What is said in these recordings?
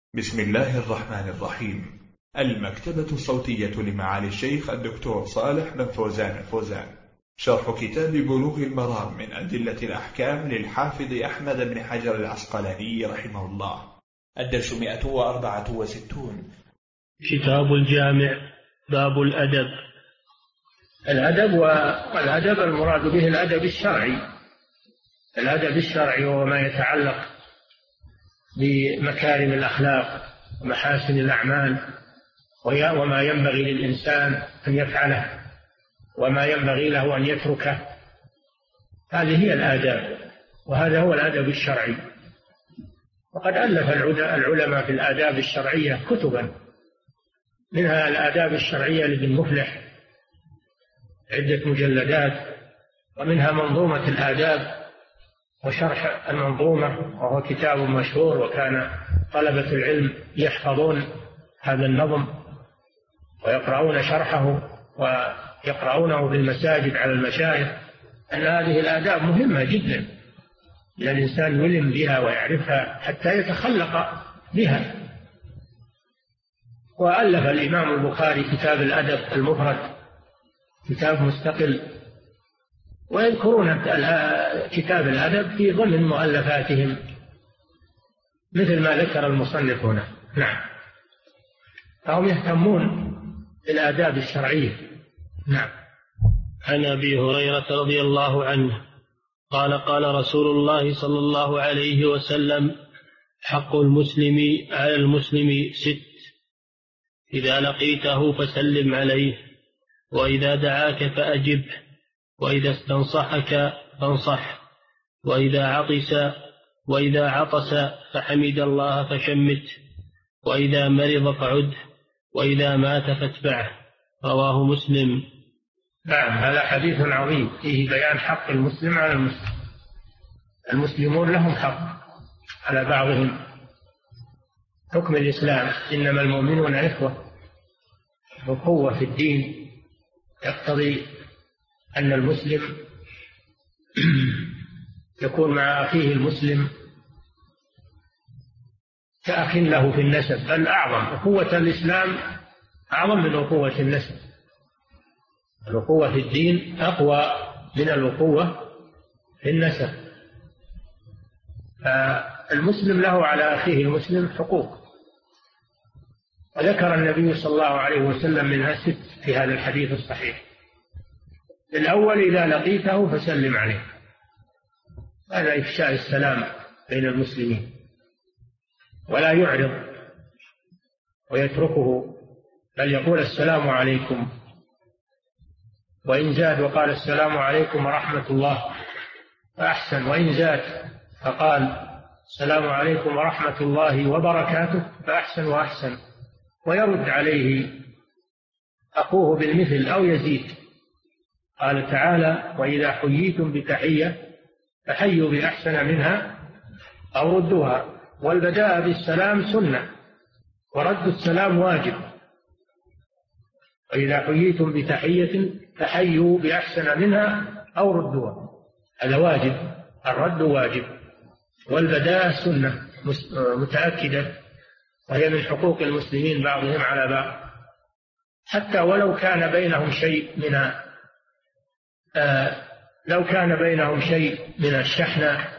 بسم الله الرحمن الرحيم. المكتبة الصوتية لمعالي الشيخ الدكتور صالح بن فوزان الفوزان، شرح كتاب بلوغ المرام من أدلة الأحكام للحافظ أحمد بن حجر العسقلاني رحمه الله. الدرس 164. كتاب الجامع. باب الأدب. والأدب المراد به الأدب الشرعي. الأدب الشرعي هو ما يتعلق بمكارم الأخلاق ومحاسن الأعمال وما ينبغي للإنسان أن يفعله وما ينبغي له أن يتركه. هذه هي الآداب، وهذا هو الأدب الشرعي. وقد ألف العلماء في الآداب الشرعية كتبا، منها الآداب الشرعية لابن مفلح عدة مجلدات، ومنها منظومة الآداب وشرح المنظومة، وهو كتاب مشهور، وكان طلبة العلم يحفظون هذا النظم ويقرؤون شرحه ويقرؤونه في المساجد على المشايخ. أن هذه الآداب مهمة جدا، لأن الإنسان يلم بها ويعرفها حتى يتخلق بها. وألف الإمام البخاري كتاب الأدب المفرد، كتاب مستقل، ويذكرون كتاب الأدب في ضمن مؤلفاتهم مثل ما ذكر المصنف هنا. نعم، فهم يهتمون بالآداب الشرعية. نعم. عن أبي هريرة رضي الله عنه قال قال رسول الله صلى الله عليه وسلم: حق المسلم على المسلم 6: إذا لقيته فسلم عليه، وإذا دعاك فأجبه، وإذا استنصحك فانصح، وإذا عطس فحمد الله فشمته، وإذا مرض فعده، وإذا مات فاتبعه. رواه مسلم. نعم، هذا حديث عظيم فيه بيان حق المسلم على المسلم. المسلمون لهم حق على بعضهم، حكم الإسلام إنما المؤمنون إخوة، وقوة في الدين يقتضي أن المسلم يكون مع أخيه المسلم كأخ له في النسب، بل أعظم. أخوة الإسلام أعظم من أخوة النسب. الأخوة في الدين أقوى من الأخوة في النسب. فالمسلم له على أخيه المسلم حقوق، وذكر النبي صلى الله عليه وسلم منها 6 في هذا الحديث الصحيح. الأول: إذا لقيته فسلم عليه. هذا إفشاء السلام بين المسلمين، ولا يعرض ويتركه، بل يقول السلام عليكم، وإن زاد وقال السلام عليكم ورحمة الله فأحسن، وإن زاد فقال السلام عليكم ورحمة الله وبركاته فأحسن وأحسن، ويرد عليه أخوه بالمثل أو يزيد. قال تعالى: وإذا حييتم بتحية فحيوا بأحسن منها أو ردوها. والبداء بالسلام سنة، ورد السلام واجب. وإذا حييتم بتحية فحيوا بأحسن منها أو ردوها، هذا واجب، الرد واجب. والبداء سنة متأكدة، وهي من حقوق المسلمين بعضهم على بعض، حتى ولو كان بينهم شيء من الشحنة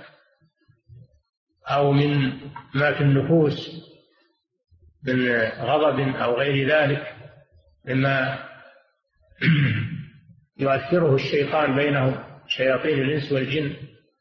أو من ما في النفوس من غضب أو غير ذلك مما يؤثره الشيطان بينهم، شياطين الإنس والجن.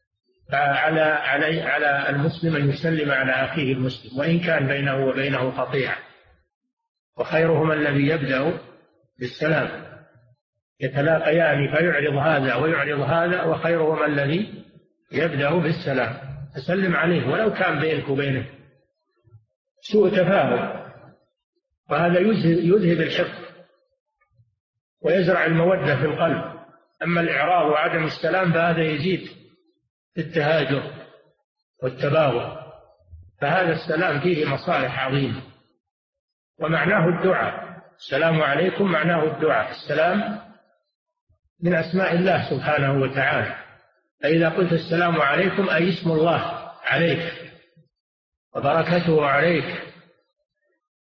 فعلى المسلم أن يسلم على أخيه المسلم، وإن كان بينه وبينه قطيعة. وخيرهما الذي يبدأ بالسلام، يتلاقيان فيعرض هذا ويعرض هذا، وخيرهما الذي يبدأ بالسلام. فسلم عليه ولو كان بينك وبينه سوء تفاهم، وهذا يذهب الحقد ويزرع المودة في القلب. أما الإعراض وعدم السلام فهذا يزيد التهاجر والتباغض. فهذا السلام فيه مصالح عظيمة، ومعناه الدعاء. السلام عليكم معناه الدعاء. السلام من أسماء الله سبحانه وتعالى، فإذا قلت السلام عليكم أي اسم الله عليك وبركته عليك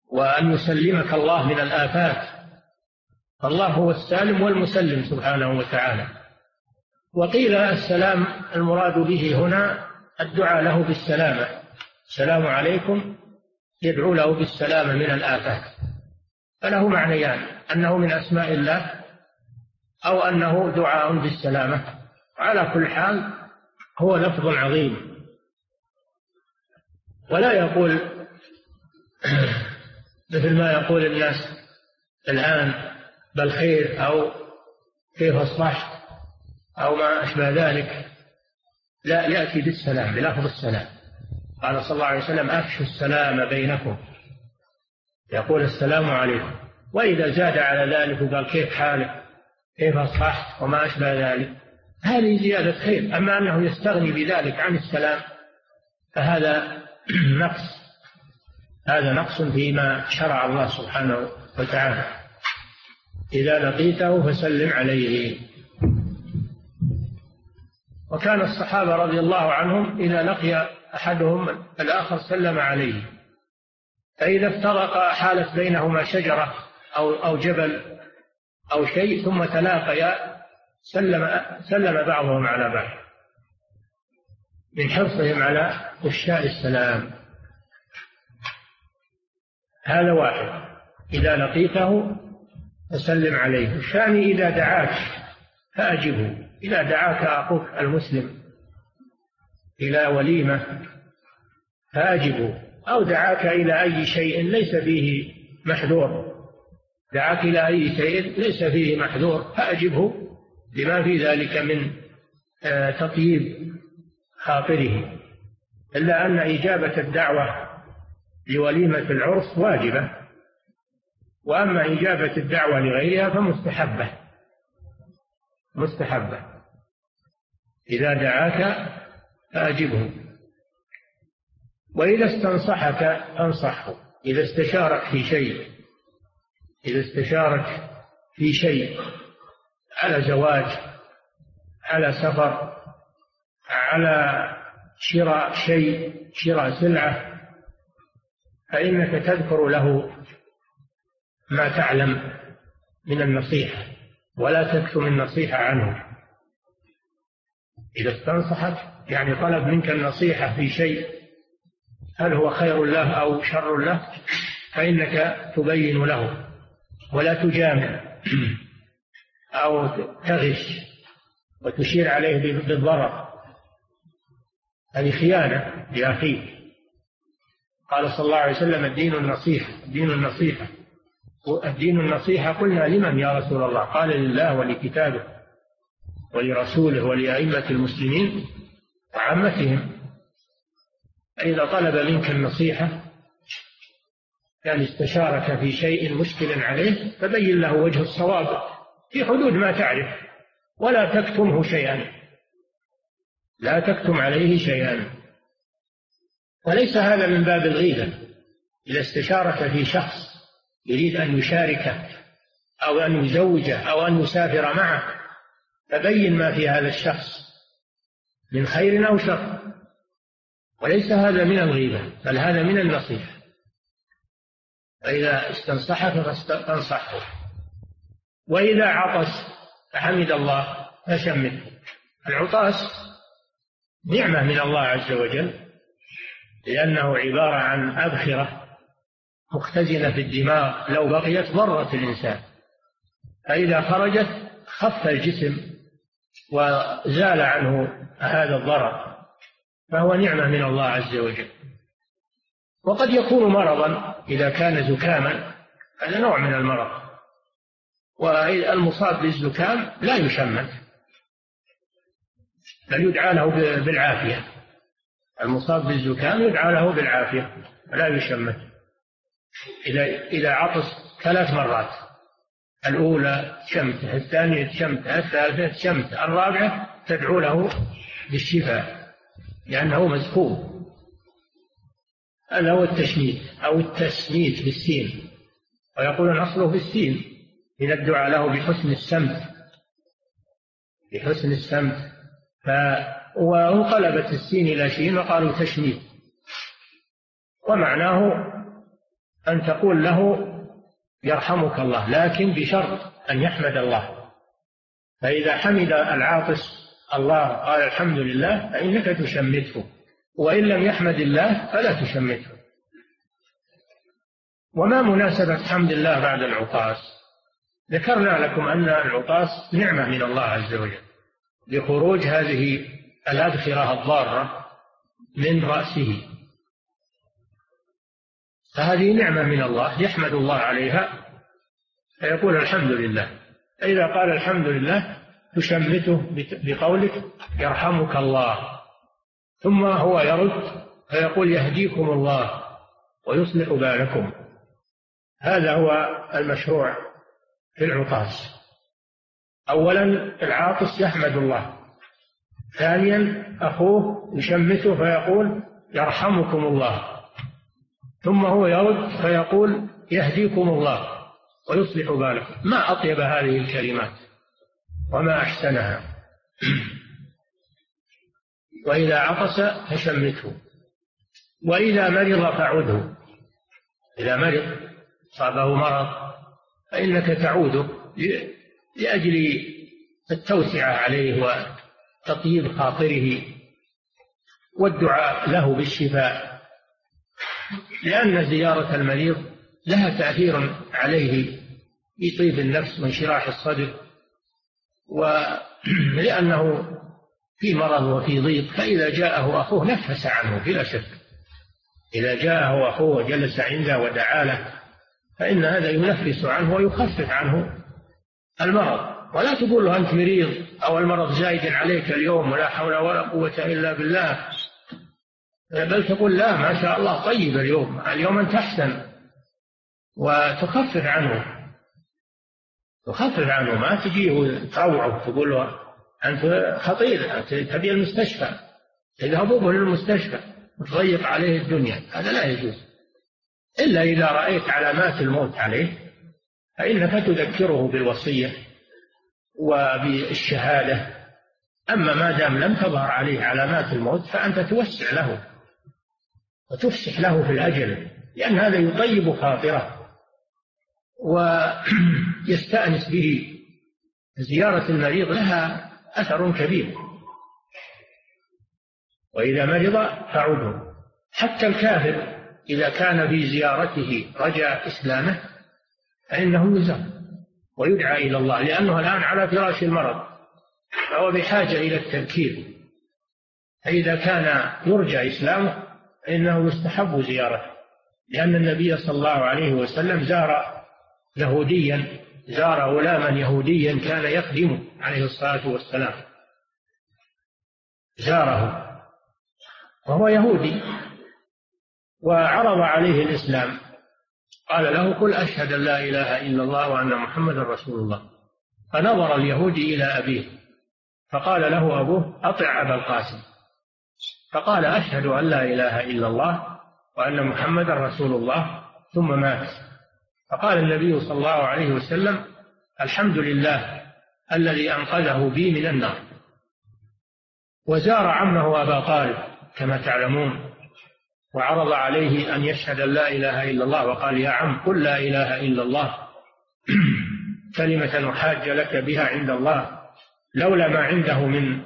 وأن يسلمك الله من الآفات. الله هو السالم والمسلم سبحانه وتعالى. وقيل السلام المراد به هنا الدعاء له بالسلامة، السلام عليكم، يدعو له بالسلامة من الآفات. فله معنيان، أنه من أسماء الله أو أنه دعاء بالسلامة. على كل حال هو لفظ عظيم. ولا يقول مثل ما يقول الناس الآن بالخير أو كيف أصبحت أو ما أشبه ذلك، لا، يأتي بالسلام بلفظ السلام. قال صلى الله عليه وسلم أفشوا السلام بينكم، يقول السلام عليكم. وإذا زاد على ذلك وقال كيف حالك كيف أصبحت وما أشبه ذلك، هذه زيادة خير. أما أنه يستغني بذلك عن السلام فهذا نقص، هذا نقص فيما شرع الله سبحانه وتعالى. إذا لقيته فسلم عليه. وكان الصحابة رضي الله عنهم إذا لقي أحدهم الآخر سلم عليه، فإذا افترق حالت بينهما شجرة أو جبل أو شيء ثم تلاقيا سلم بعضهم على بعض من حرصهم على إفشاء السلام. هذا واحد، إذا لقيته فسلم عليه. الثاني إذا دعاك فأجبه. إذا دعاك أخوك المسلم إلى وليمة فأجبه، أو دعاك إلى أي شيء ليس فيه محذور، دعاك إلى أي شيء ليس فيه محذور فأجبه لما في ذلك من تطييب خاطره. إلا أن إجابة الدعوة لوليمة العرس واجبة، وأما إجابة الدعوة لغيرها فمستحبة. إذا دعاك فأجبه. وإذا استنصحك فانصحه. إذا استشارك في شيء على زواج، على سفر، على شراء سلعة، فإنك تذكر له ما تعلم من النصيحة ولا تكتم النصيحة عنه. إذا استنصحك يعني طلب منك النصيحة في شيء هل هو خير له أو شر له، فإنك تبين له ولا تجامل أو تغش وتشير عليه بالضرر، هذه خيانة لأخيك. قال صلى الله عليه وسلم الدين النصيحة. قلنا لمن يا رسول الله؟ قال لله ولكتابه ولرسوله ولأئمة المسلمين وعامتهم. فإذا طلب منك النصيحة كان استشارك في شيء مشكل عليه فبين له وجه الصواب في حدود ما تعرف، ولا تكتمه شيئا، لا تكتم عليه شيئا. وليس هذا من باب الغيبة. إذا استشارك في شخص يريد أن يشاركه أو أن يزوجه أو أن يسافر معه فبين ما في هذا الشخص من خير أو شر، وليس هذا من الغيبة بل هذا من النصيحة. فإذا استنصحك فانصحه. وإذا عطس فحمد الله فشمته. العطاس نعمة من الله عز وجل، لأنه عبارة عن أبخرة مختزنة في الدماغ لو بقيت ضرت الإنسان، فإذا خرجت خف الجسم وزال عنه هذا الضرر، فهو نعمة من الله عز وجل. وقد يكون مرضا إذا كان زكاما، هذا نوع من المرض، والمصاب بالزكام لا يشمت بل يدعى له بالعافية. المصاب بالزكام يدعى له بالعافية لا يشمت. إذا عطس 3 مرات، الأولى شمته، الثانية شمته، الثالثة شمته، الرابعة تدعو له بالشفاء لأنه مزكوم. هذا هو التشميت أو التسميت بالسين، ويقولون أصله بالسين إذا الدعاء له بحسن السمت وانقلبت السين إلى شين وقالوا تشميت، ومعناه أن تقول له يرحمك الله، لكن بشرط أن يحمد الله. فإذا حمد العاطس الله قال الحمد لله فإنك تشمته، وإن لم يحمد الله فلا تشمته. وما مناسبة حمد الله بعد العطاس؟ ذكرنا لكم أن العطاس نعمة من الله عز وجل لخروج هذه الأذخرة الضارة من رأسه، فهذه نعمة من الله يحمد الله عليها فيقول الحمد لله. فإذا قال الحمد لله تشمته بقولك يرحمك الله، ثم هو يرد فيقول يهديكم الله ويصلح بالكم. هذا هو المشروع في العطاس. أولا العاطس يحمد الله، ثانيا أخوه يشمته فيقول يرحمكم الله، ثم هو يرد فيقول يهديكم الله ويصلح بالكم. ما أطيب هذه الكلمات وما أحسنها. وإذا عطس فشمته، وإذا مرض فعوده. إذا مرض صابه مرض فإنك تعوده لأجل التوسعة عليه وتطيب خاطره والدعاء له بالشفاء، لأن زيارة المريض لها تأثير عليه في طيب النفس وانشراح الصدر، ولأنه في مرض وفي ضيق، فإذا جاءه أخوه نفس عنه بلا شك. إذا جاءه أخوه وجلس عنده ودعا له فإن هذا ينفس عنه ويخفف عنه المرض. ولا تقول له أنت مريض أو المرض زايد عليك اليوم ولا حول ولا قوة إلا بالله، بل تقول لا ما شاء الله طيب اليوم أنت أحسن، وتخفف عنه. تخفف عنه، ما تجيه وتروعه تقول له أنت خطير أنت تبي المستشفى، تذهبوا به للمستشفى وتضيق عليه الدنيا. هذا لا يجوز إلا إذا رأيت علامات الموت عليه فإنك تذكره بالوصية وبالشهادة. أما ما دام لم تظهر عليه علامات الموت فأنت توسع له وتفسح له في الأجل، لأن هذا يطيب خاطره ويستأنس به. زيارة المريض لها أثر كبير. وإذا مرض فعوده. حتى الكافر إذا كان في زيارته رجاء إسلامه فإنه يزار ويدعى إلى الله، لأنه الآن على فراش المرض فهو بحاجة إلى التذكير. فإذا كان يرجى إسلامه فإنه يستحب زيارته، لأن النبي صلى الله عليه وسلم زار يهوديا، زار غلاما يهوديا كان يخدمه عليه الصلاة والسلام، زاره وهو يهودي وعرض عليه الإسلام، قال له قل أشهد أن لا إله إلا الله وأن محمدا رسول الله. فنظر اليهودي إلى أبيه فقال له أبوه أطع أبا القاسم، فقال أشهد أن لا إله إلا الله وأن محمدا رسول الله، ثم مات. فقال النبي صلى الله عليه وسلم الحمد لله الذي أنقذه بي من النار. وزار عمه أبا طالب كما تعلمون وعرض عليه أن يشهد أن لا إله إلا الله، وقال يا عم قل لا إله إلا الله كلمة أحاج لك بها عند الله، لولا ما عنده من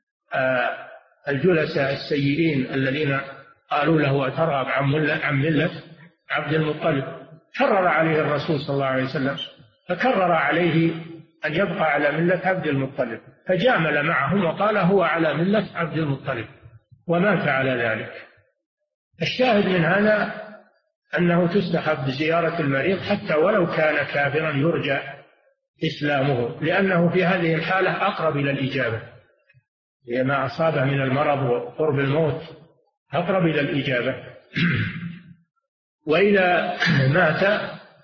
الجلساء السيئين الذين قالوا له أترغب عن ملة عبد المطلب. كرر عليه الرسول صلى الله عليه وسلم فكرر عليه أن يبقى على ملة عبد المطلب، فجامل معهم وقال هو على ملة عبد المطلب ومات على ذلك. الشاهد من هذا أنه تستحب زيارة المريض حتى ولو كان كافرا يرجى إسلامه، لأنه في هذه الحالة أقرب إلى الإجابة، لما أصابه من المرض وقرب الموت أقرب إلى الإجابة. وإذا مات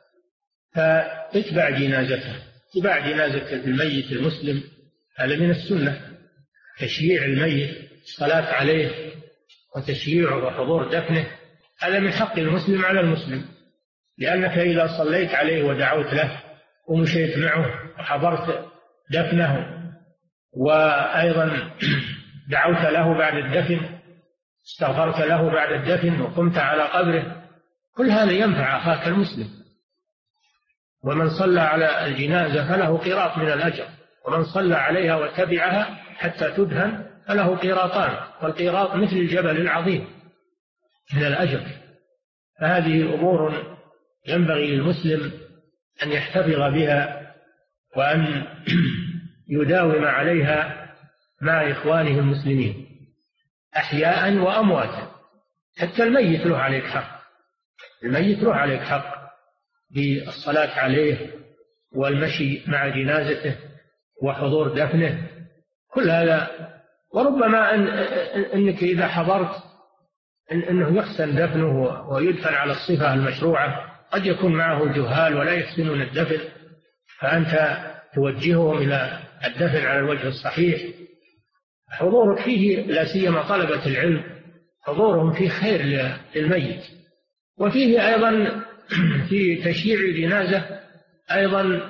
فاتبع جنازته، اتباع جنازة الميت المسلم هذا من السنة، تشييع الميت، الصلاة عليه وتشييعه وحضور دفنه، هذا من حق المسلم على المسلم، لأنك إذا صليت عليه ودعوت له ومشيت معه وحضرت دفنه وأيضا دعوت له بعد الدفن، استغفرت له بعد الدفن وقمت على قبره، كل هذا ينفع أخاك المسلم. ومن صلى على الجنازة فله قيراط من الأجر، ومن صلى عليها وتبعها حتى تدهن فله قيراطان، والقيراط مثل الجبل العظيم من الأجر. فهذه أمور ينبغي للمسلم أن يحتفظ بها وأن يداوم عليها مع إخوانه المسلمين أحياء وأمواتا. حتى الميت له عليك حق، الميت له عليك حق بالصلاة عليه والمشي مع جنازته وحضور دفنه، كل هذا. وربما أنك إذا حضرت أنه يحسن دفنه ويدفن على الصفة المشروعة، قد يكون معه الجهال ولا يحسنون الدفن، فأنت توجههم إلى الدفن على الوجه الصحيح. حضورك فيه لا سيما طلبة العلم حضورهم فيه خير للميت. وفيه أيضا في تشييع الجنازة أيضا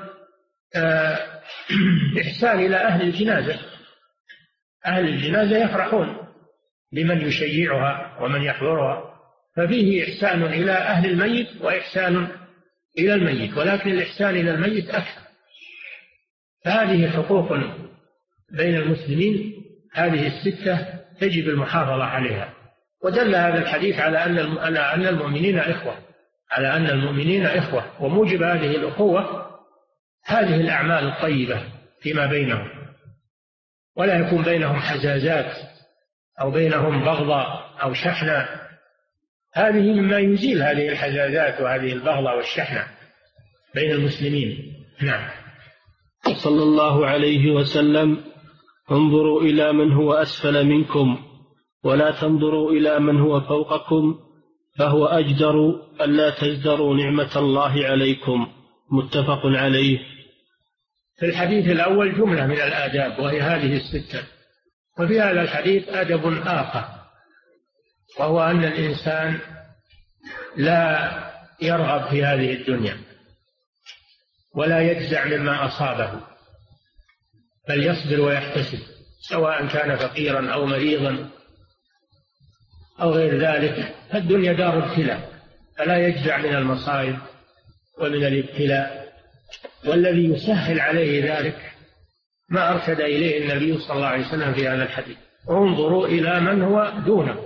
إحسان إلى أهل الجنازة. أهل الجنازة يفرحون لمن يشيعها ومن يحضرها، ففيه إحسان إلى أهل الميت وإحسان إلى الميت، ولكن الإحسان إلى الميت أكثر. فهذه حقوق بين المسلمين، هذه الستة يجب المحافظة عليها. ودل هذا الحديث على أن المؤمنين إخوة، على أن المؤمنين إخوة، وموجب هذه الأخوة هذه الأعمال الطيبة فيما بينهم، ولا يكون بينهم حزازات أو بينهم بغضاء أو شحنة. هذه مما يزيل هذه الحزازات وهذه البغضاء والشحنة بين المسلمين. نعم. صلى الله عليه وسلم: انظروا إلى من هو أسفل منكم ولا تنظروا إلى من هو فوقكم فهو أجدر ألا تزدروا نعمة الله عليكم. متفق عليه. في الحديث الأول جملة من الآداب وهي هذه الستة، وفي هذا الحديث أدب آخر، وهو أن الإنسان لا يرغب في هذه الدنيا ولا يجزع مما أصابه، بل يصبر ويحتسب، سواء كان فقيرا أو مريضا أو غير ذلك. فالدنيا دار ابتلاء، فلا يجزع من المصائب ومن الابتلاء. والذي يسهل عليه ذلك ما أرشد إليه النبي صلى الله عليه وسلم في هذا الحديث: انظروا إلى من هو دونه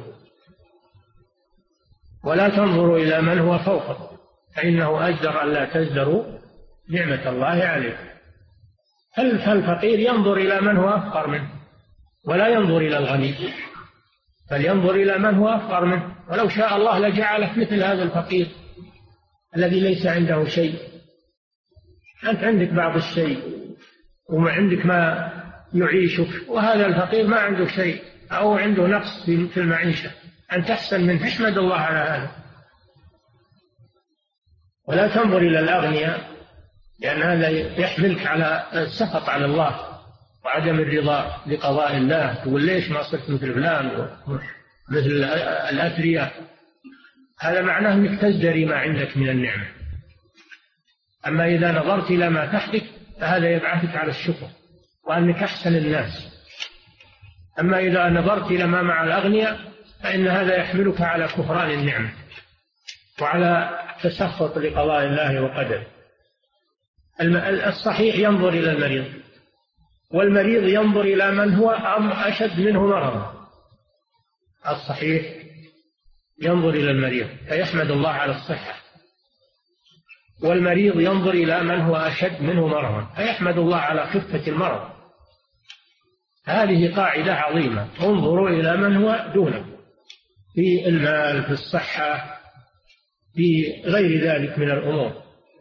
ولا تنظروا إلى من هو فوقه فإنه أجدر ألا تزدروا نعمة الله عليكم. فالفقير ينظر إلى من هو أفقر منه ولا ينظر إلى الغني، بل ينظر إلى من هو أفقر منه. ولو شاء الله لجعلك مثل هذا الفقير الذي ليس عنده شيء. أنت عندك بعض الشيء وعندك ما يعيشك، وهذا الفقير ما عنده شيء أو عنده نقص في المعيشة، أن تحسن منه، احمد الله على هذا. ولا تنظر إلى الأغنياء، لأن هذا يحملك على السخط على الله وعدم الرضا بقضاء الله. تقول ليش ما صرت مثل فلان مثل الأثرياء؟ هذا معناه أنك تزدري ما عندك من النعمة. أما إذا نظرت إلى ما تحتك فهذا يبعثك على الشكر وأنك أحسن الناس. أما إذا نظرت إلى ما مع الأغنياء فإن هذا يحملك على كفران النعمة وعلى تسخط لقضاء الله وقدره. الصحيح ينظر إلى المريض، والمريض ينظر إلى من هو أشد منه مرضا. الصحيح ينظر إلى المريض فيحمد الله على الصحة، والمريض ينظر إلى من هو أشد منه مرضا فيحمد الله على خفة المرض. هذه قاعدة عظيمة: انظروا إلى من هو دونه في المال، في الصحة، في غير ذلك من الأمور،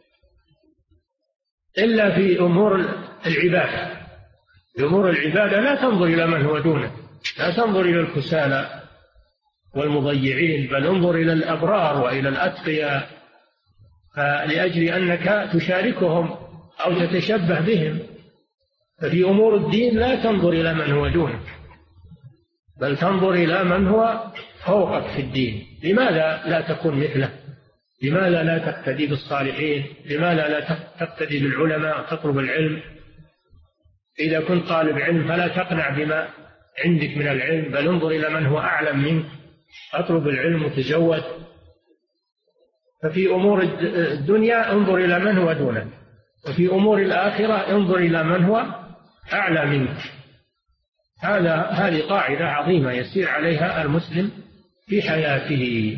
إلا في أمور العبادة. في أمور العبادة لا تنظر إلى من هو دونه، لا تنظر إلى الكسالى والمضيعين، بل انظر إلى الأبرار وإلى الأتقياء، لأجل أنك تشاركهم أو تتشبه بهم. ففي أمور الدين لا تنظر إلى من هو دونك، بل تنظر إلى من هو فوقك في الدين. لماذا لا تكون مثله؟ لماذا لا تقتدي بالصالحين؟ لماذا لا تقتدي بالعلماء تطلب العلم؟ إذا كنت طالب علم فلا تقنع بما عندك من العلم، بل انظر إلى من هو أعلم منك، اطلب العلم وتزود. ففي أمور الدنيا انظر إلى من هو دونك، وفي أمور الآخرة انظر إلى من هو أعلى منك. هذه قاعدة عظيمة يسير عليها المسلم في حياته.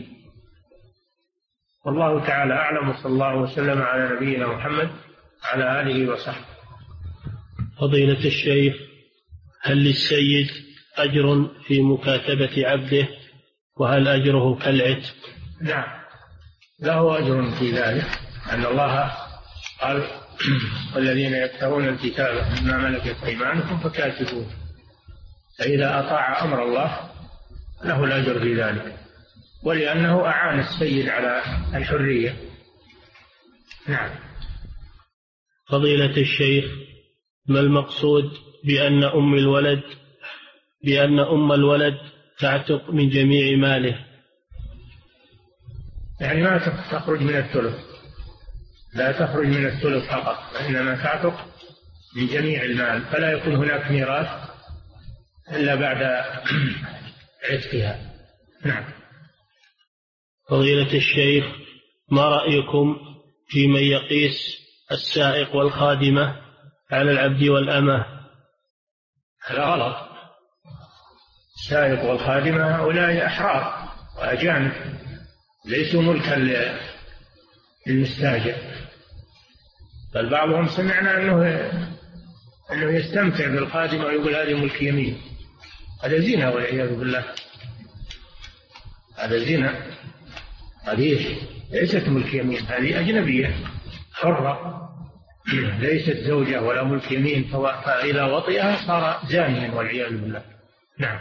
والله تعالى أعلم، وصلى الله وسلم على نبينا محمد على آله وصحبه. فضيلة الشيخ، هل للسيد أجر في مكاتبة عبده، وهل أجره كالعتق؟ نعم، له أجر في ذلك، أن الله قال والذين يكتبون الكتاب مما ملكت أيمانكم فكاتبوه، فإذا أطاع أمر الله له الأجر في ذلك، ولأنه أعان السيد على الحرية. نعم. فضيلة الشيخ، ما المقصود بأن أم الولد تعتق من جميع ماله؟ يعني ما تخرج من الثلث، لا تخرج من الثلث فقط، وإنما تعتق من جميع المال، فلا يكون هناك ميراث إلا بعد عتقها. نعم. فضيلة الشيخ، ما رأيكم في من يقيس السائق والخادمة على العبد والأمة؟ هذا غلط. السائق والخادمة هؤلاء أحرار وأجانب، ليسوا ملكا للمستاجر، بل بعضهم سمعنا أنه يستمتع بالخادمة ويقول هذه ملك يمين. هذا زنا والعياذ بالله، هذا زنا. هذه ليست ملك يمين، هذه أجنبية حرة، ليست زوجة ولا ملك يمين، فإذا وطئها صار زانيا والعياذ بالله. نعم.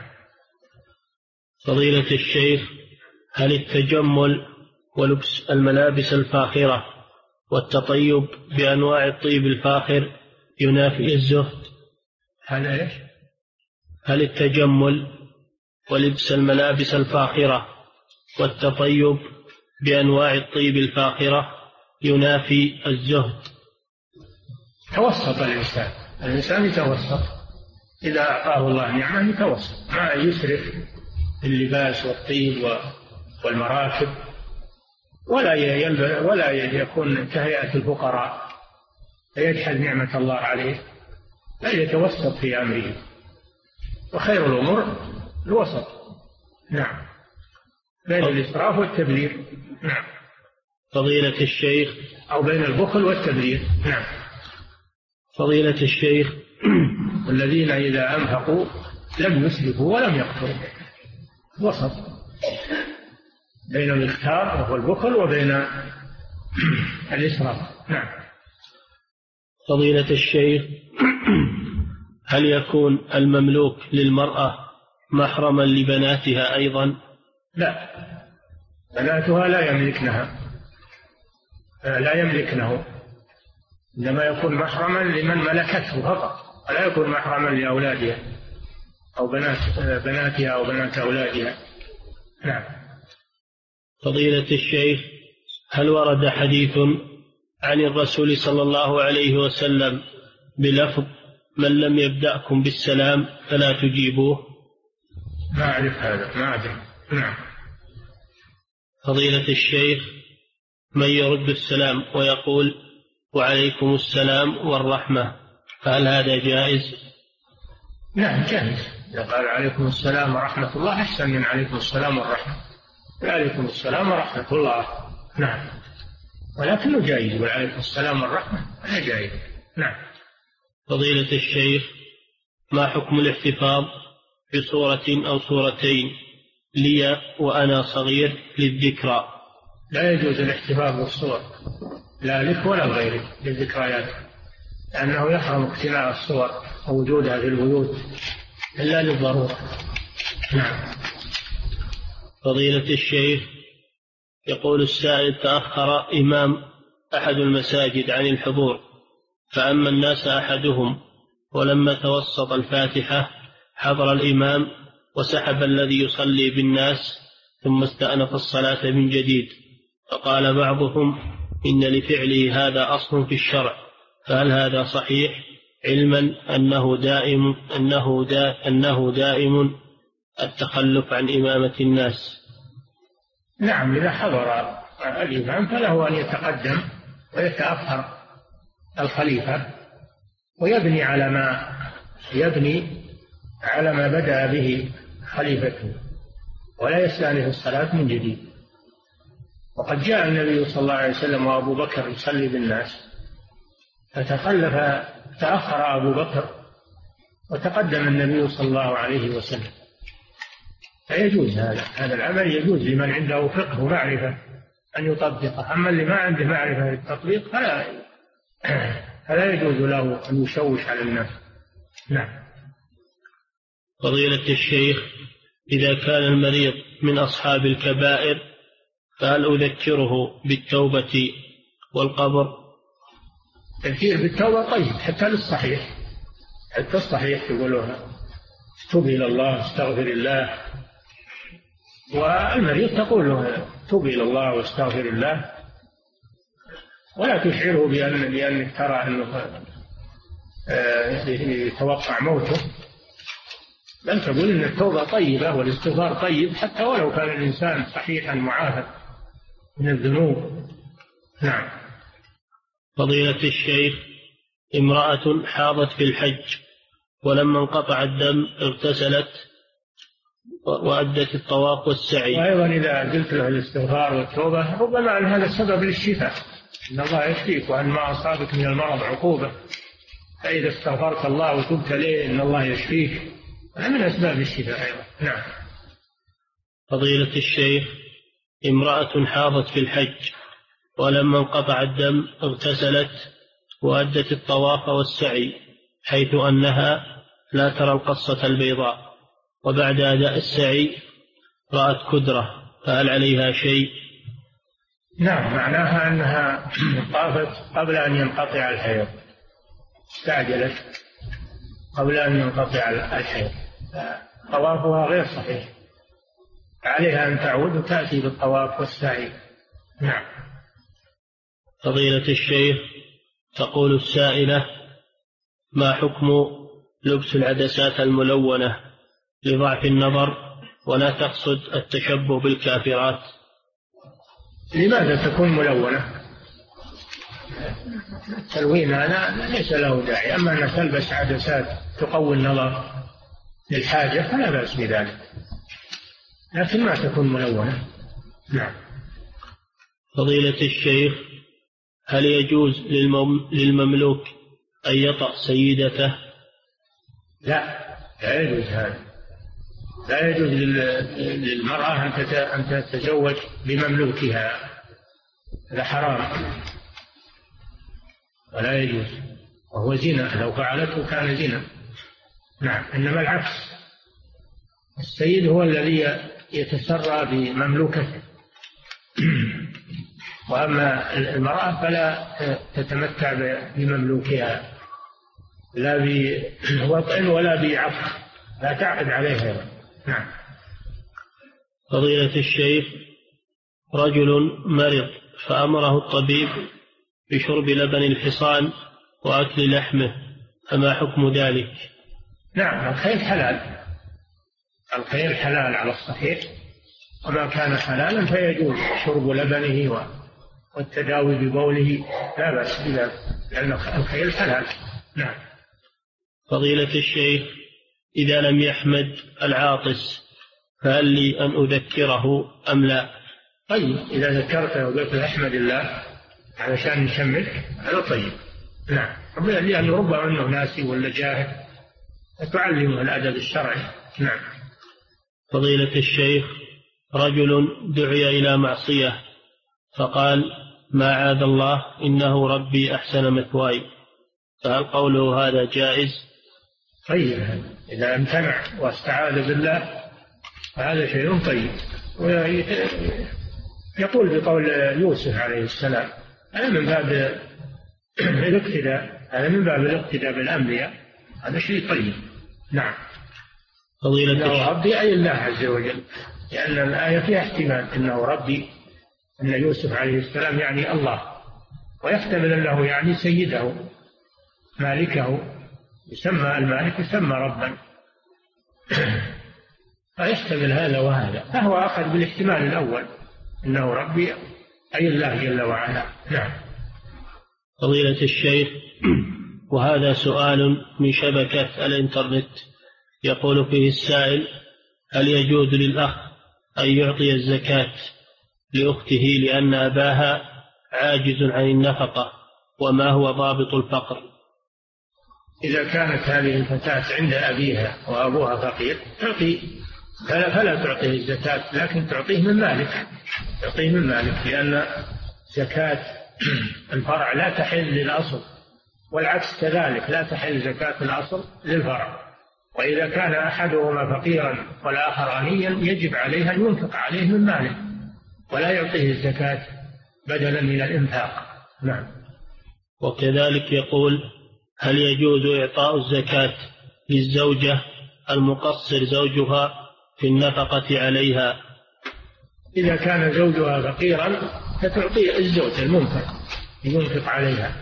فضيلة الشيخ، هل التجمل ولبس الملابس الفاخرة والتطيب بأنواع الطيب الفاخر ينافي الزهد؟ هذا إيش؟ هل التجمل ولبس الملابس الفاخرة والتطيب بأنواع الطيب الفاخرة ينافي الزهد؟ توسط الإنسان يتوسط، إذا أعطاه الله نعمة يتوسط، ما يسرف في اللباس والطيب والمراكب، ولا يكون كهيئة الفقراء فيجحد نعمة الله عليه، بل يتوسط في أمره، وخير الأمور الوسط. نعم، بين الإسراف والتبذير. نعم. فضيلة الشيخ، أو بين البخل والتبذير. نعم. فضيلة الشيخ، والذين إذا أنفقوا لم يسرفوا ولم يقتروا، وسط بين الاختار وهو البخل وبين الإسراف. نعم. فضيلة الشيخ، هل يكون المملوك للمرأة محرما لبناتها أيضا؟ لا، بناتها لا يملكنه، إنما يكون محرما لمن ملكته فقط، ولا يكون محرما لأولادها أو بناتها أو بنات أولادها. نعم. فضيلة الشيخ، هل ورد حديث عن الرسول صلى الله عليه وسلم بلفظ من لم يبدأكم بالسلام فلا تجيبوه؟ ما أعرف هذا، ما أدري. نعم. فضيلة الشيخ، من يرد السلام ويقول وعليكم السلام والرحمة، فهل هذا جائز؟ نعم جائز، إذا قال عليكم السلام ورحمة الله أحسن من عليكم السلام والرحمة. عليكم السلام ورحمة الله. نعم، ولكنه جائز، وعليكم السلام والرحمة لا جائز. نعم. فضيلة الشيخ، ما حكم الاحتفاظ بصورة أو صورتين لي وأنا صغير للذكرى؟ لا يجوز الاحتفاظ بالصور، لا لك ولا غيرك، للذكريات، لأنه يحرم اقتناء الصور ووجودها في البيوت إلا للضرورة. نعم. فضيلة الشيخ، يقول السائل تأخر إمام أحد المساجد عن الحضور، فأما الناس أحدهم، ولما توسط الفاتحة حضر الإمام وسحب الذي يصلي بالناس ثم استأنف الصلاة من جديد، فقال بعضهم إن لفعله هذا أصل في الشرع، فهل هذا صحيح، علما أنه دائم التخلف عن إمامة الناس؟ نعم، إذا حضر الإمام فله أن يتقدم ويتأخر الخليفة ويبني على ما بدأ به خليفته، ولا يستأنف الصلاة من جديد. وقد جاء النبي صلى الله عليه وسلم وأبو بكر يصلي بالناس، تأخر أبو بكر وتقدم النبي صلى الله عليه وسلم. فيجوز هذا العمل يجوز لمن عنده فقه ومعرفة أن يطبقه، أما اللي ما عنده معرفة للتطبيق فلا يجوز له أن يشوش على الناس. نعم. فضيلة الشيخ، إذا كان المريض من أصحاب الكبائر فهل أذكره بالتوبة والقبر؟ التذكير بالتوبة طيب، حتى للصحيح، حتى الصحيح يقولون توب إلى الله، استغفر الله. والمريض تقول له توب إلى الله واستغفر الله، ولا تشعره بأنك ترى أنه يتوقع موته، بل تقول أن التوبة طيبة والاستغفار طيب حتى ولو كان الإنسان صحيحا معافى من الذنوب. نعم. فضيلة الشيخ، امرأة حاضت في الحج ولما انقطع الدم اغتسلت وأدت الطواف والسعي. وأيضا إذا قلت له الاستغفار والتوبة ربما أن هذا السبب للشفاء، إن الله يشفيك، وأن ما أصابك من المرض عقوبة، فإذا استغفرت الله وتبت إليه إن الله يشفيك، هذا من أسباب الشفاء أيضا. نعم. فضيلة الشيخ، امرأة حاضت في الحج ولما انقطع الدم اغتسلت وأدت الطواف والسعي، حيث أنها لا ترى القصة البيضاء، وبعد أداء السعي رأت كدرة، فهل عليها شيء؟ نعم، معناها أنها طافت قبل أن ينقطع الحيض، استعجلت قبل أن ينقطع الحيض، طوافها غير صحيح، عليها أن تعود وتأتي بالطواف والسعي. نعم. فضيلة الشيخ، تقول السائلة: ما حكم لبس العدسات الملونة لضعف النظر ولا تقصد التشبه بالكافرات؟ لماذا تكون ملونة؟ التلوين هذا ليس له داعي، أما أن تلبس عدسات تقوي النظر للحاجة فلا بأس بذلك، لكن ما تكون ملونة. نعم. فضيلة الشيخ، هل يجوز للمملوك أن يطأ سيدته؟ لا يجوز هذا، لا يجوز للمرأة أن تتزوج بمملوكها، هذا حرام ولا يجوز، وهو زنا، لو فعلته كان زنا. نعم. إنما العكس، السيد هو الذي يتسرى بمملوكته، وأما المرأة فلا تتمتع بمملوكها، لا بوطء ولا بعقد، لا تعقد عليها. نعم. فضيلة الشيخ، رجل مرض فأمره الطبيب بشرب لبن الحصان وأكل لحمه، فما حكم ذلك؟ نعم، الخير حلال، الخير حلال على الصحيح، وما كان حلالا فيجوز شرب لبنه والتداوي ببوله، لا بأس بذلك، لأن الخير حلال. نعم. فضيلة الشيخ، إذا لم يحمد العاطس فهل لي أن أذكره أم لا؟ طيب، إذا ذكرته وقلت احمد الله علشان نشملك هذا طيب. نعم، لأن ربما أنه ناسي ولا جاهل، تعلمه الأدب الشرعي. نعم. فضيلة الشيخ، رجل دعي إلى معصية فقال: ما عاذ الله إنه ربي أحسن مثواي، فهل قوله هذا جائز؟ طيب، إذا امتنع واستعاذ بالله فهذا شيء طيب، يقول بقول يوسف عليه السلام، هذا من باب الاقتداء، بالأنبياء، هذا شيء طيب. نعم. إنه ربي أي الله عز وجل، لأن الآية فيها احتمال إنه ربي، أن يوسف عليه السلام يعني الله، ويحتمل أنه يعني سيده مالكه، يسمى المالك يسمى ربا، فيحتمل هذا وهذا، فهو أخذ بالاحتمال الأول إنه ربي أي الله جل وعلا. نعم. فضيلة الشيخ، وهذا سؤال من شبكة الإنترنت، يقول فيه السائل: هل يجوز للأخ أن يعطي الزكاة لأخته لأن أباها عاجز عن النفقة، وما هو ضابط الفقر؟ إذا كانت هذه الفتاة عند أبيها وأبوها فقير فلا تعطيه الزكاة، لكن تعطيه من مالك، لأن زكاة الفرع لا تحل للأصل، والعكس كذلك، لا تحل زكاة الأصل للفرع. وإذا كان أحدهما فقيرا والآخر غنيا يجب عليه أن ينفق عليه من ماله، ولا يعطيه الزكاة بدلا من الإنفاق. نعم. وكذلك يقول: هل يجوز إعطاء الزكاة للزوجة المقصر زوجها في النفقة عليها؟ إذا كان زوجها فقيرا فتعطي الزوج المنفق ينفق عليها.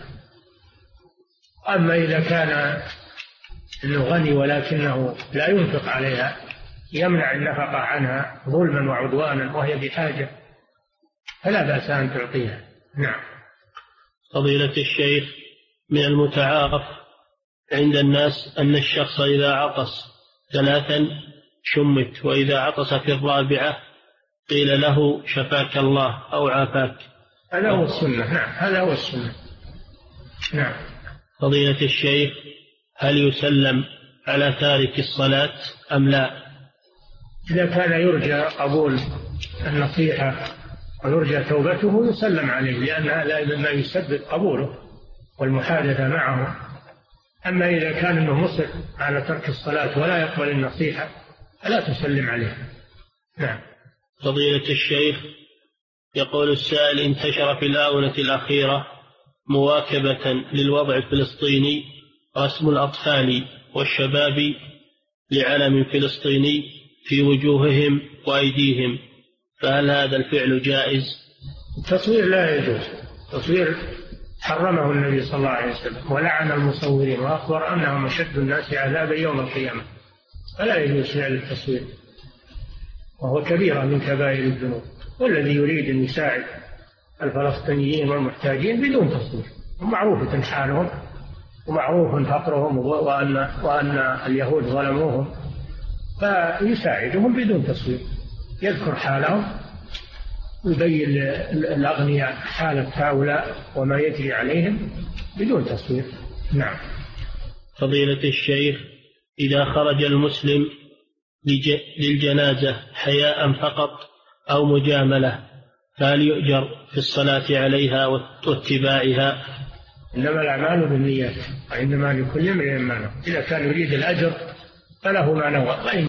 أما إذا كان غني ولكنه لا ينفق عليها، يمنع النفقة عنها ظلما وعدوانا وهي بحاجة، فلا بأس أن تعطيها. نعم. فضيلة الشيخ، من المتعارف عند الناس أن الشخص إذا عطس 3 شمت، وإذا عطس في 4 قيل له شفاك الله أو عافاك. هذا هو السنة. نعم، هذا هو السنة. نعم. فضيلة الشيخ، هل يسلم على تارك الصلاة أم لا؟ إذا كان يرجى قبول النصيحة ويرجى توبته يسلم عليه، لأن هذا مما يسبب قبوله والمحادثة معه. أما إذا كان أنه مصر على ترك الصلاة ولا يقبل النصيحة فلا تسلم عليه. نعم. فضيلة الشيخ، يقول السائل: انتشر في الآونة الأخيرة مواكبة للوضع الفلسطيني رسم الأطفال والشباب لعلم فلسطيني في وجوههم وأيديهم، فهل هذا الفعل جائز؟ التصوير لا يجوز. التصوير حرمه النبي صلى الله عليه وسلم ولعن المصورين وأخبر أنهم أشد الناس عذابا يوم القيامة، فلا يجوز فعل التصوير، وهو كبيرة من كبائر الذنوب. والذي يريد أن يساعد الفلسطينيين والمحتاجين بدون تصوير، ومعروفة حالهم ومعروف فقرهم وأن اليهود ظلموهم، فيساعدهم بدون تصوير، يذكر حالهم ويبين الأغنياء حالة هؤلاء وما يجري عليهم بدون تصوير. نعم. فضيلة الشيخ، إذا خرج المسلم للجنازة حياء فقط أو مجاملة، فهل يؤجر في الصلاة عليها واتباعها؟ إنما الأعمال بالنيات، وإنما لكل امرئ ما نوى. إذا كان يريد الأجر فله ما نوى.